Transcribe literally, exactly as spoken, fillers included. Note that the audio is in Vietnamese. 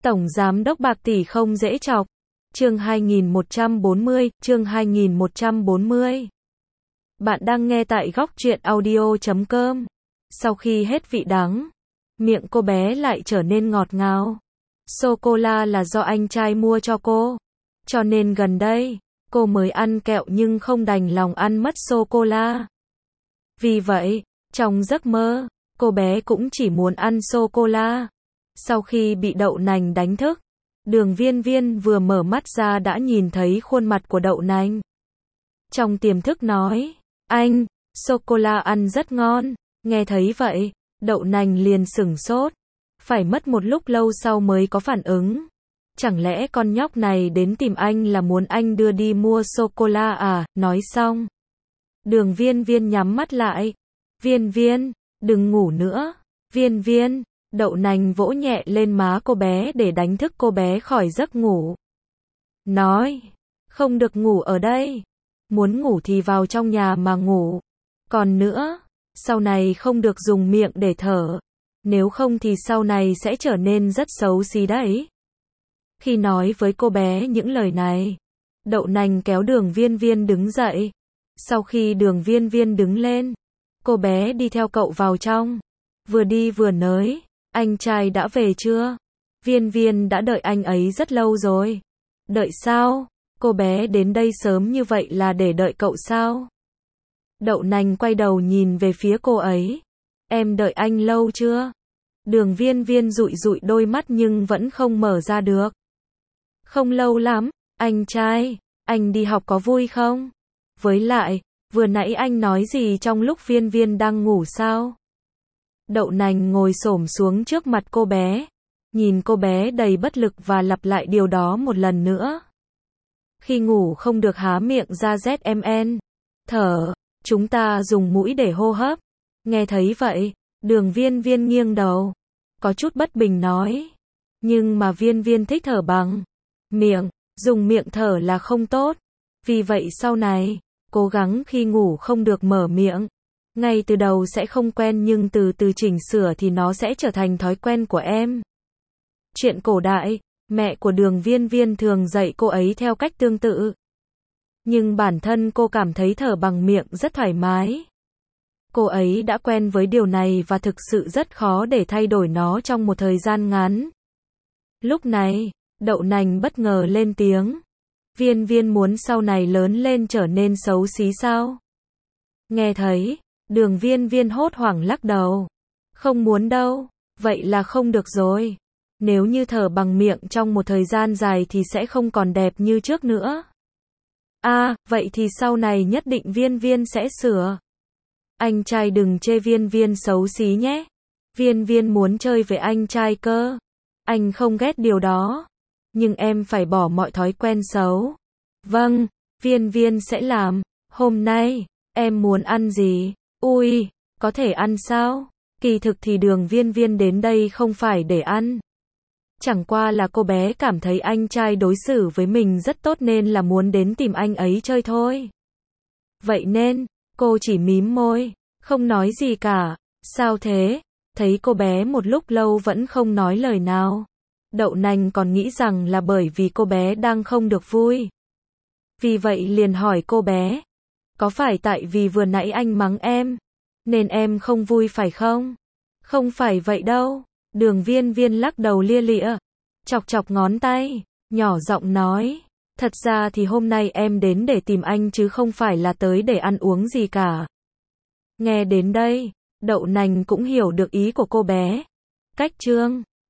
Tổng giám đốc bạc tỷ không dễ chọc. Chương hai nghìn một trăm bốn mươi, chương hai nghìn một trăm bốn mươi. Bạn đang nghe tại góc truyện audio chấm com. Sau khi hết vị đắng, miệng cô bé lại trở nên ngọt ngào. Sô-cô-la là do anh trai mua cho cô, cho nên gần đây, cô mới ăn kẹo nhưng không đành lòng ăn mất sô-cô-la. Vì vậy, trong giấc mơ, cô bé cũng chỉ muốn ăn sô-cô-la. Sau khi bị đậu nành đánh thức, Đường Viên Viên vừa mở mắt ra đã nhìn thấy khuôn mặt của đậu nành. Trong tiềm thức nói, anh, sô-cô-la ăn rất ngon. Nghe thấy vậy, đậu nành liền sửng sốt. Phải mất một lúc lâu sau mới có phản ứng. Chẳng lẽ con nhóc này đến tìm anh là muốn anh đưa đi mua sô-cô-la à? Nói xong, Đường Viên Viên nhắm mắt lại. Viên Viên, đừng ngủ nữa. Viên Viên, đậu nành vỗ nhẹ lên má cô bé để đánh thức cô bé khỏi giấc ngủ. Nói, không được ngủ ở đây. Muốn ngủ thì vào trong nhà mà ngủ. Còn nữa, sau này không được dùng miệng để thở. Nếu không thì sau này sẽ trở nên rất xấu xí đấy. Khi nói với cô bé những lời này, đậu nành kéo Đường Viên Viên đứng dậy. Sau khi Đường Viên Viên đứng lên, cô bé đi theo cậu vào trong. Vừa đi vừa nói, anh trai đã về chưa? Viên Viên đã đợi anh ấy rất lâu rồi. Đợi sao? Cô bé đến đây sớm như vậy là để đợi cậu sao? Đậu nành quay đầu nhìn về phía cô ấy. Em đợi anh lâu chưa? Đường Viên Viên dụi dụi đôi mắt nhưng vẫn không mở ra được. Không lâu lắm, anh trai, anh đi học có vui không? Với lại, vừa nãy anh nói gì trong lúc Viên Viên đang ngủ sao? Đậu nành ngồi xổm xuống trước mặt cô bé, nhìn cô bé đầy bất lực và lặp lại điều đó một lần nữa. Khi ngủ không được há miệng ra dét em en, thở, chúng ta dùng mũi để hô hấp. Nghe thấy vậy, Đường Viên Viên nghiêng đầu, có chút bất bình nói. Nhưng mà Viên Viên thích thở bằng miệng, dùng miệng thở là không tốt. Vì vậy sau này, cố gắng khi ngủ không được mở miệng. Ngay từ đầu sẽ không quen nhưng từ từ chỉnh sửa thì nó sẽ trở thành thói quen của em. Chuyện cổ đại, mẹ của Đường Viên Viên thường dạy cô ấy theo cách tương tự. Nhưng bản thân cô cảm thấy thở bằng miệng rất thoải mái. Cô ấy đã quen với điều này và thực sự rất khó để thay đổi nó trong một thời gian ngắn. Lúc này, đậu nành bất ngờ lên tiếng. Viên Viên muốn sau này lớn lên trở nên xấu xí sao? Nghe thấy, Đường Viên Viên hốt hoảng lắc đầu. Không muốn đâu, vậy là không được rồi. Nếu như thở bằng miệng trong một thời gian dài thì sẽ không còn đẹp như trước nữa. À, vậy thì sau này nhất định Viên Viên sẽ sửa. Anh trai đừng chê Viên Viên xấu xí nhé. Viên Viên muốn chơi với anh trai cơ. Anh không ghét điều đó. Nhưng em phải bỏ mọi thói quen xấu. Vâng, Viên Viên sẽ làm. Hôm nay, em muốn ăn gì? Ui, có thể ăn sao? Kỳ thực thì Đường Viên Viên đến đây không phải để ăn. Chẳng qua là cô bé cảm thấy anh trai đối xử với mình rất tốt nên là muốn đến tìm anh ấy chơi thôi. Vậy nên, cô chỉ mím môi, không nói gì cả. Sao thế? Thấy cô bé một lúc lâu vẫn không nói lời nào. Đậu nành còn nghĩ rằng là bởi vì cô bé đang không được vui. Vì vậy liền hỏi cô bé. Có phải tại vì vừa nãy anh mắng em, nên em không vui phải không? Không phải vậy đâu. Đường Viên Viên lắc đầu lia lịa, chọc chọc ngón tay, nhỏ giọng nói. Thật ra thì hôm nay em đến để tìm anh chứ không phải là tới để ăn uống gì cả. Nghe đến đây, đậu nành cũng hiểu được ý của cô bé. Cách chương